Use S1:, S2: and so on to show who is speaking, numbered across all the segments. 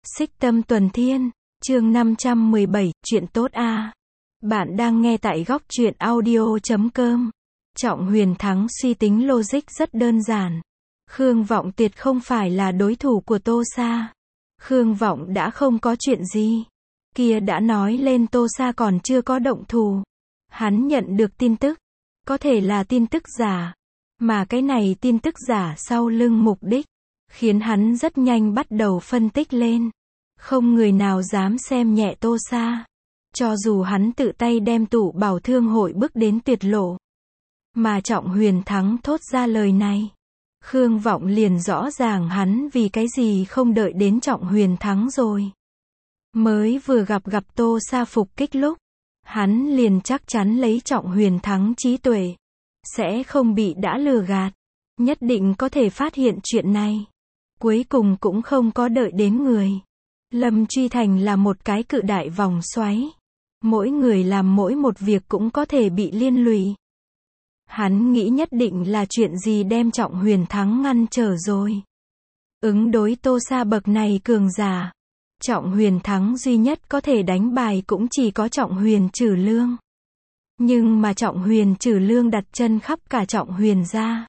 S1: Xích Tâm Tuần Thiên, chương 517, chuyện tốt a. Bạn đang nghe tại góc truyện audio.com. Trọng Huyền Thắng suy tính logic rất đơn giản. Khương Vọng tuyệt không phải là đối thủ của Tô Sa. Khương Vọng đã không có chuyện gì. Kia đã nói lên Tô Sa còn chưa có động thủ. Hắn nhận được tin tức. Có thể là tin tức giả. Mà cái này tin tức giả sau lưng mục đích. Khiến hắn rất nhanh bắt đầu phân tích lên. Không người nào dám xem nhẹ Tô Sa. Cho dù hắn tự tay đem tụ bảo thương hội bước đến tuyệt lộ. Mà Trọng Huyền Thắng thốt ra lời này. Khương Vọng liền rõ ràng hắn vì cái gì không đợi đến Trọng Huyền Thắng rồi. Mới vừa gặp Tô Sa phục kích lúc. Hắn liền chắc chắn lấy Trọng Huyền Thắng trí tuệ. Sẽ không bị đã lừa gạt. Nhất định có thể phát hiện chuyện này. Cuối cùng cũng không có đợi đến người. Lâm Truy Thành là một cái cự đại vòng xoáy. Mỗi người làm mỗi một việc cũng có thể bị liên lụy. Hắn nghĩ nhất định là chuyện gì đem Trọng Huyền Thắng ngăn trở rồi. Ứng đối Tô Sa bậc này cường giả. Trọng Huyền Thắng duy nhất có thể đánh bài cũng chỉ có Trọng Huyền Trử Lương. Nhưng mà Trọng Huyền Trử Lương đặt chân khắp cả Trọng Huyền gia.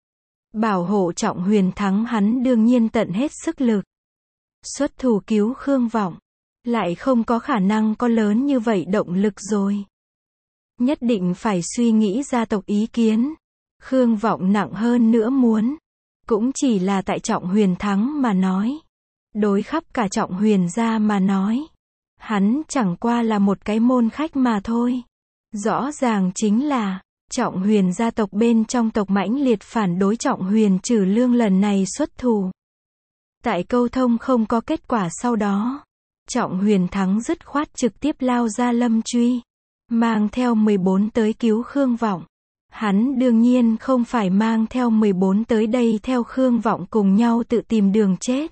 S1: Bảo hộ Trọng Huyền Thắng hắn đương nhiên tận hết sức lực. Xuất thủ cứu Khương Vọng. Lại không có khả năng có lớn như vậy động lực rồi. Nhất định phải suy nghĩ gia tộc ý kiến. Khương Vọng nặng hơn nữa muốn. Cũng chỉ là tại Trọng Huyền Thắng mà nói. Đối khắp cả Trọng Huyền gia mà nói. Hắn chẳng qua là một cái môn khách mà thôi. Rõ ràng chính là Trọng Huyền gia tộc bên trong tộc mãnh liệt phản đối Trọng Huyền Trử Lương lần này xuất thủ. Tại câu thông không có kết quả sau đó. Trọng Huyền Thắng dứt khoát trực tiếp lao ra Lâm Truy. Mang theo 14 tới cứu Khương Vọng. Hắn đương nhiên không phải mang theo 14 tới đây theo Khương Vọng cùng nhau tự tìm đường chết.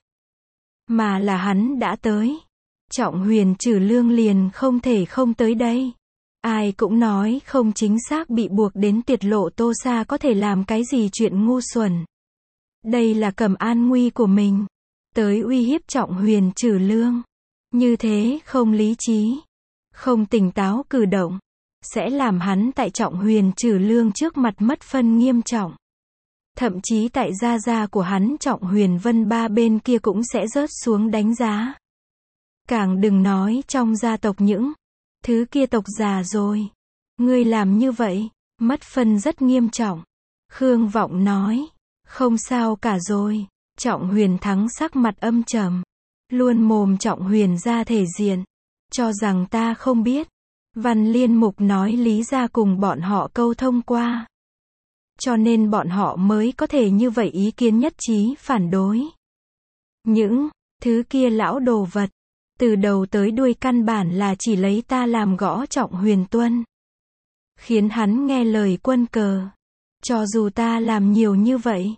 S1: Mà là hắn đã tới. Trọng Huyền Trử Lương liền không thể không tới đây. Ai cũng nói không chính xác bị buộc đến tuyệt lộ Tô Sa có thể làm cái gì chuyện ngu xuẩn. Đây là cầm an nguy của mình. Tới uy hiếp Trọng Huyền Trử Lương. Như thế không lý trí. Không tỉnh táo cử động. Sẽ làm hắn tại Trọng Huyền Trử Lương trước mặt mất phân nghiêm trọng. Thậm chí tại gia gia của hắn Trọng Huyền Vân Ba bên kia cũng sẽ rớt xuống đánh giá. Càng đừng nói trong gia tộc những thứ kia tộc già rồi. Ngươi làm như vậy, mất phân rất nghiêm trọng. Khương Vọng nói, không sao cả rồi. Trọng Huyền Thắng sắc mặt âm trầm. Luôn mồm Trọng Huyền ra thể diện. Cho rằng ta không biết. Văn Liên Mục nói lý ra cùng bọn họ câu thông qua. Cho nên bọn họ mới có thể như vậy ý kiến nhất trí phản đối. Những thứ kia lão đồ vật. Từ đầu tới đuôi căn bản là chỉ lấy ta làm gõ Trọng Huyền Tuân. Khiến hắn nghe lời quân cờ. Cho dù ta làm nhiều như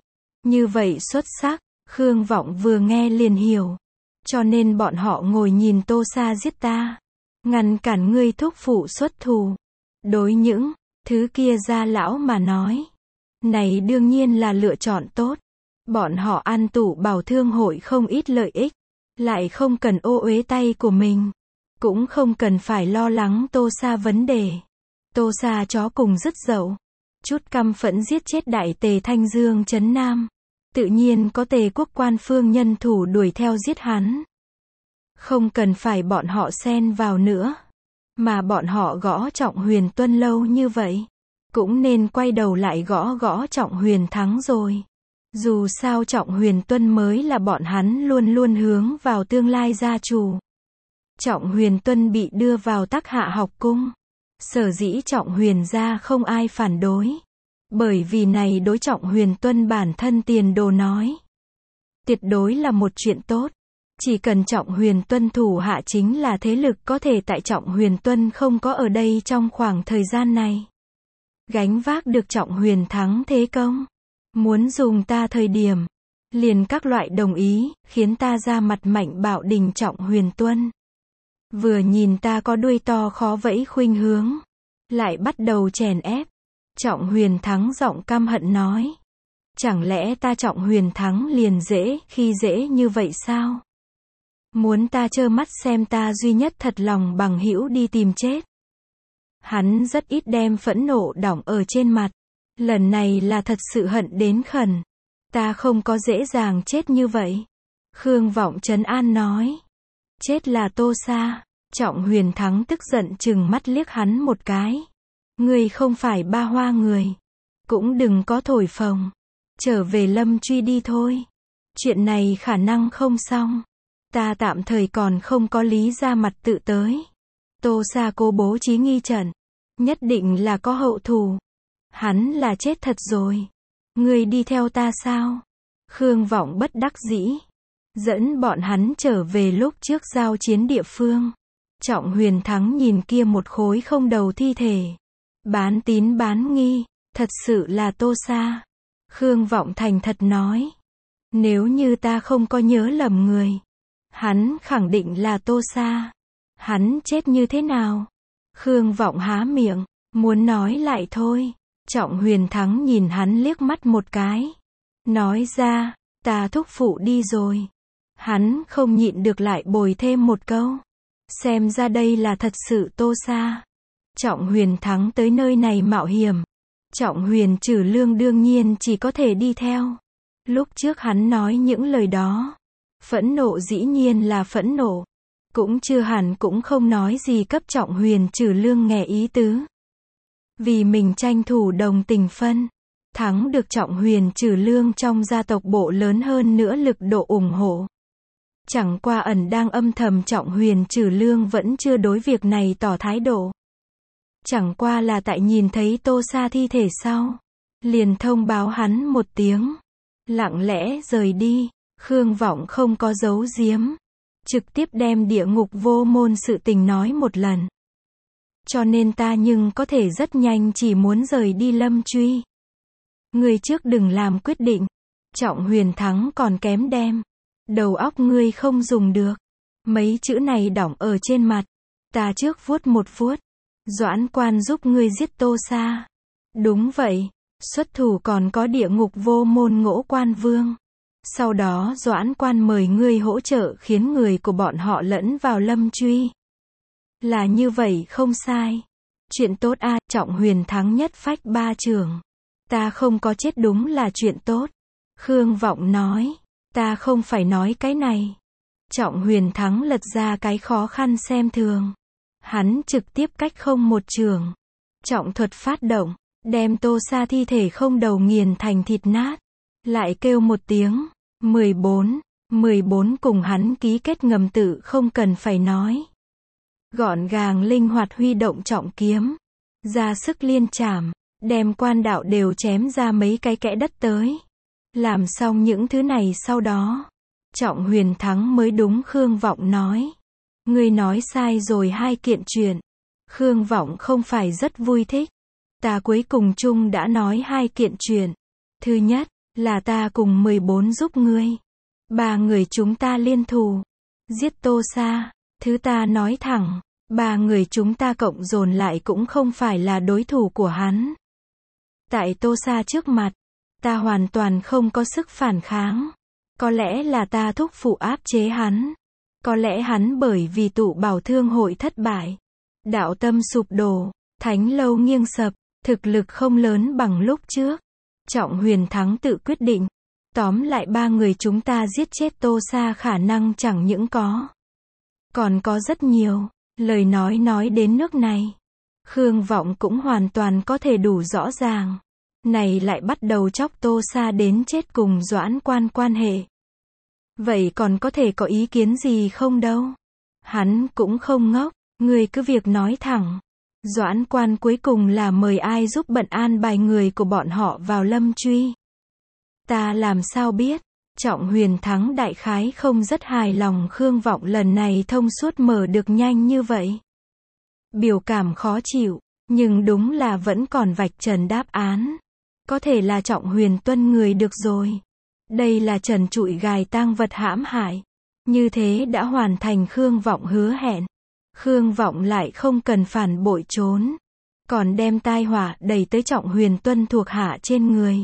S1: vậy xuất sắc, Khương Vọng vừa nghe liền hiểu. Cho nên bọn họ ngồi nhìn Tô Sa giết ta. Ngăn cản ngươi thúc phụ xuất thủ. Đối những thứ kia gia lão mà nói. Này đương nhiên là lựa chọn tốt. Bọn họ ăn tụ bảo thương hội không ít lợi ích. Lại không cần ô uế tay của mình. Cũng không cần phải lo lắng Tô Sa vấn đề. Tô Sa chó cùng dứt dậu. Chút căm phẫn giết chết đại tề Thanh Dương Trấn Nam. Tự nhiên có Tề quốc quan phương nhân thủ đuổi theo giết hắn. Không cần phải bọn họ xen vào nữa. Mà bọn họ gõ Trọng Huyền Tuân lâu như vậy. Cũng nên quay đầu lại gõ Trọng Huyền Thắng rồi. Dù sao Trọng Huyền Tuân mới là bọn hắn luôn luôn hướng vào tương lai gia chủ. Trọng Huyền Tuân bị đưa vào Tắc Hạ học cung. Sở dĩ Trọng Huyền gia không ai phản đối. Bởi vì này đối Trọng Huyền Tuân bản thân tiền đồ nói. Tuyệt đối là một chuyện tốt. Chỉ cần Trọng Huyền Tuân thủ hạ chính là thế lực có thể tại Trọng Huyền Tuân không có ở đây trong khoảng thời gian này. Gánh vác được Trọng Huyền Thắng thế công. Muốn dùng ta thời điểm. Liền các loại đồng ý, khiến ta ra mặt mạnh bạo đình Trọng Huyền Tuân. Vừa nhìn ta có đuôi to khó vẫy khuynh hướng. Lại bắt đầu chèn ép. Trọng Huyền Thắng giọng căm hận nói. Chẳng lẽ ta Trọng Huyền Thắng liền dễ khi dễ như vậy sao? Muốn ta trơ mắt xem ta duy nhất thật lòng bằng hữu đi tìm chết. Hắn rất ít đem phẫn nộ đỏng ở trên mặt. Lần này là thật sự hận đến khẩn. Ta không có dễ dàng chết như vậy. Khương Vọng trấn an nói. Chết là Tô Sa. Trọng Huyền Thắng tức giận chừng mắt liếc hắn một cái. Ngươi không phải Ba Hoa người. Cũng đừng có thổi phồng. Trở về Lâm Truy đi thôi. Chuyện này khả năng không xong. Ta tạm thời còn không có lý ra mặt tự tới. Tô Sa cố bố trí nghi trận. Nhất định là có hậu thù. Hắn là chết thật rồi. Ngươi đi theo ta sao? Khương Vọng bất đắc dĩ. Dẫn bọn hắn trở về lúc trước giao chiến địa phương. Trọng Huyền Thắng nhìn kia một khối không đầu thi thể. Bán tín bán nghi. Thật sự là Tô Sa. Khương Vọng thành thật nói. Nếu như ta không có nhớ lầm người. Hắn khẳng định là Tô Sa. Hắn chết như thế nào? Khương Vọng há miệng. Muốn nói lại thôi. Trọng Huyền Thắng nhìn hắn liếc mắt một cái. Nói ra, ta thúc phụ đi rồi. Hắn không nhịn được lại bồi thêm một câu. Xem ra đây là thật sự Tô Sa. Trọng Huyền Thắng tới nơi này mạo hiểm. Trọng Huyền Trử Lương đương nhiên chỉ có thể đi theo. Lúc trước hắn nói những lời đó. Phẫn nộ dĩ nhiên là phẫn nộ. Cũng chưa hẳn cũng không nói gì cấp Trọng Huyền Trử Lương nghe ý tứ. Vì mình tranh thủ đồng tình phân. Thắng được Trọng Huyền Trử Lương trong gia tộc bộ lớn hơn nữa lực độ ủng hộ. Chẳng qua ẩn đang âm thầm Trọng Huyền Trử Lương vẫn chưa đối việc này tỏ thái độ. Chẳng qua là tại nhìn thấy Tô Sa thi thể sau. Liền thông báo hắn một tiếng. Lặng lẽ rời đi. Khương Vọng không có giấu giếm. Trực tiếp đem địa ngục vô môn sự tình nói một lần. Cho nên ta nhưng có thể rất nhanh chỉ muốn rời đi Lâm Truy. Ngươi trước đừng làm quyết định. Trọng Huyền Thắng còn kém đem. Đầu óc ngươi không dùng được. Mấy chữ này đỏng ở trên mặt. Ta trước vuốt một vuốt. Doãn Quan giúp ngươi giết Tô Sa. Đúng vậy. Xuất thủ còn có địa ngục vô môn Ngỗ Quan Vương. Sau đó Doãn Quan mời ngươi hỗ trợ khiến người của bọn họ lẫn vào Lâm Truy. Là như vậy không sai. Chuyện tốt a. Trọng Huyền Thắng nhất phách ba trường. Ta không có chết đúng là chuyện tốt. Khương Vọng nói. Ta không phải nói cái này. Trọng Huyền Thắng lật ra cái khó khăn xem thường. Hắn trực tiếp cách không một trường. Trọng thuật phát động. Đem Tô Sa thi thể không đầu nghiền thành thịt nát. Lại kêu một tiếng. 14 cùng hắn ký kết ngầm tự không cần phải nói. Gọn gàng linh hoạt huy động trọng kiếm. Ra sức liên chảm. Đem quan đạo đều chém ra mấy cái kẽ đất tới. Làm xong những thứ này sau đó. Trọng Huyền Thắng mới đúng Khương Vọng nói. Ngươi nói sai rồi hai kiện chuyện. Khương Vọng không phải rất vui thích. Ta cuối cùng chung đã nói hai kiện chuyện. Thứ nhất, là ta cùng 14 giúp ngươi. Ba người chúng ta liên thủ. Giết Tô Sa. Thứ ta nói thẳng. Ba người chúng ta cộng dồn lại cũng không phải là đối thủ của hắn. Tại Tô Sa trước mặt. Ta hoàn toàn không có sức phản kháng. Có lẽ là ta thúc phụ áp chế hắn. Có lẽ hắn bởi vì tụ bảo thương hội thất bại. Đạo tâm sụp đổ. Thánh lâu nghiêng sập. Thực lực không lớn bằng lúc trước. Trọng Huyền Thắng tự quyết định. Tóm lại ba người chúng ta giết chết Tô Sa khả năng chẳng những có. Còn có rất nhiều. Lời nói đến nước này. Khương Vọng cũng hoàn toàn có thể đủ rõ ràng. Này lại bắt đầu chọc Tô Sa đến chết cùng Doãn Quan quan hệ. Vậy còn có thể có ý kiến gì không đâu. Hắn cũng không ngốc. Người cứ việc nói thẳng. Doãn Quan cuối cùng là mời ai giúp bận an bài người của bọn họ vào Lâm Truy. Ta làm sao biết. Trọng Huyền Thắng đại khái không rất hài lòng Khương Vọng lần này thông suốt mở được nhanh như vậy. Biểu cảm khó chịu. Nhưng đúng là vẫn còn vạch trần đáp án. Có thể là Trọng Huyền tuân người được rồi. Đây là trần trụi gài tang vật hãm hại. Như thế đã hoàn thành Khương Vọng hứa hẹn. Khương Vọng lại không cần phản bội trốn. Còn đem tai họa đẩy tới Trọng Huyền tuân thuộc hạ trên người.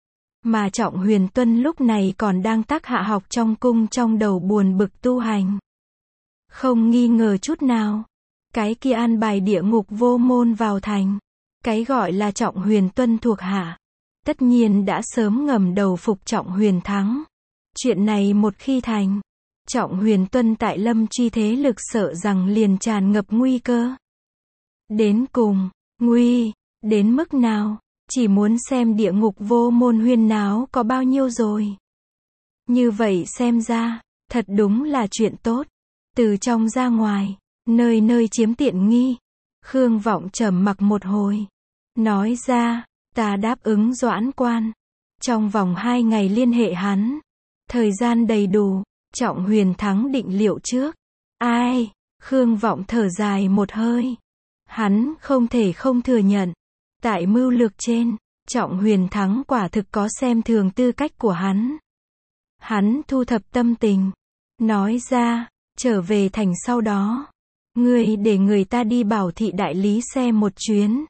S1: Mà Trọng Huyền tuân lúc này còn đang tác hạ học trong cung trong đầu buồn bực tu hành. Không nghi ngờ chút nào. Cái kia an bài địa ngục vô môn vào thành. Cái gọi là Trọng Huyền Tuân thuộc hạ. Tất nhiên đã sớm ngầm đầu phục Trọng Huyền Thắng. Chuyện này một khi thành, Trọng Huyền Tuân tại Lâm Truy thế lực sợ rằng liền tràn ngập nguy cơ. Đến cùng, nguy, đến mức nào, chỉ muốn xem địa ngục vô môn huyên náo có bao nhiêu rồi. Như vậy xem ra, thật đúng là chuyện tốt. Từ trong ra ngoài, nơi nơi chiếm tiện nghi. Khương Vọng trầm mặc một hồi. Nói ra, ta đáp ứng Doãn Quan. Trong vòng 2 ngày liên hệ hắn. Thời gian đầy đủ, Trọng Huyền Thắng định liệu trước. Ai? Khương Vọng thở dài một hơi. Hắn không thể không thừa nhận. Tại mưu lược trên, Trọng Huyền Thắng quả thực có xem thường tư cách của hắn. Hắn thu thập tâm tình. Nói ra, trở về thành sau đó. Ngươi để người ta đi Bảo Thị đại lý xe một chuyến.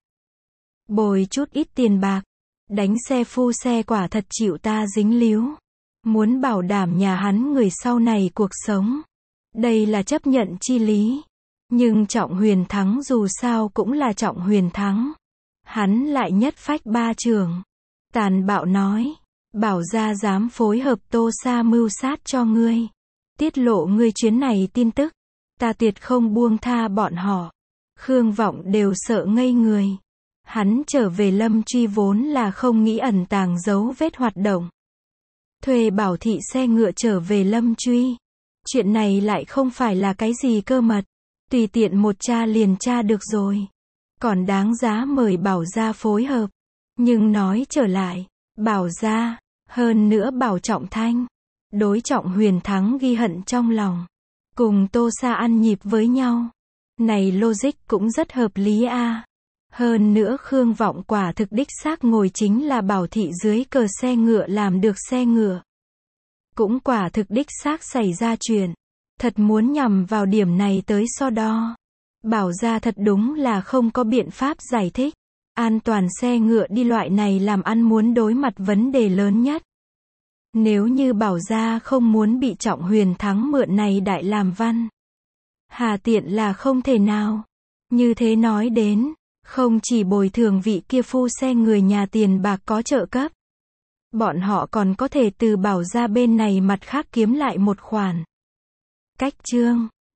S1: Bồi chút ít tiền bạc. Đánh xe phu xe quả thật chịu ta dính líu. Muốn bảo đảm nhà hắn người sau này cuộc sống. Đây là chấp nhận chi lý. Nhưng Trọng Huyền Thắng dù sao cũng là Trọng Huyền Thắng. Hắn lại nhất phách ba trường. Tàn bạo nói. Bảo gia dám phối hợp Tô Sa mưu sát cho ngươi. Tiết lộ ngươi chuyến này tin tức. Ta tuyệt không buông tha bọn họ. Khương Vọng đều sợ ngây người. Hắn trở về Lâm Truy vốn là không nghĩ ẩn tàng dấu vết hoạt động. Thuê Bảo Thị xe ngựa trở về Lâm Truy. Chuyện này lại không phải là cái gì cơ mật. Tùy tiện một tra liền tra được rồi. Còn đáng giá mời Bảo gia phối hợp. Nhưng nói trở lại, Bảo gia, hơn nữa Bảo Trọng Thanh, đối Trọng Huyền Thắng ghi hận trong lòng. Cùng Tô Sa ăn nhịp với nhau. Này logic cũng rất hợp lý a. Hơn nữa Khương Vọng quả thực đích xác ngồi chính là Bảo Thị dưới cờ xe ngựa làm được xe ngựa. Cũng quả thực đích xác xảy ra chuyện. Thật muốn nhằm vào điểm này tới so đo. Bảo gia thật đúng là không có biện pháp giải thích. An toàn xe ngựa đi loại này làm ăn muốn đối mặt vấn đề lớn nhất. Nếu như Bảo gia không muốn bị Trọng Huyền Thắng mượn này đại làm văn. Hà tiện là không thể nào. Như thế nói đến, không chỉ bồi thường vị kia phu xe người nhà tiền bạc có trợ cấp. Bọn họ còn có thể từ Bảo gia bên này mặt khác kiếm lại một khoản. Cách chương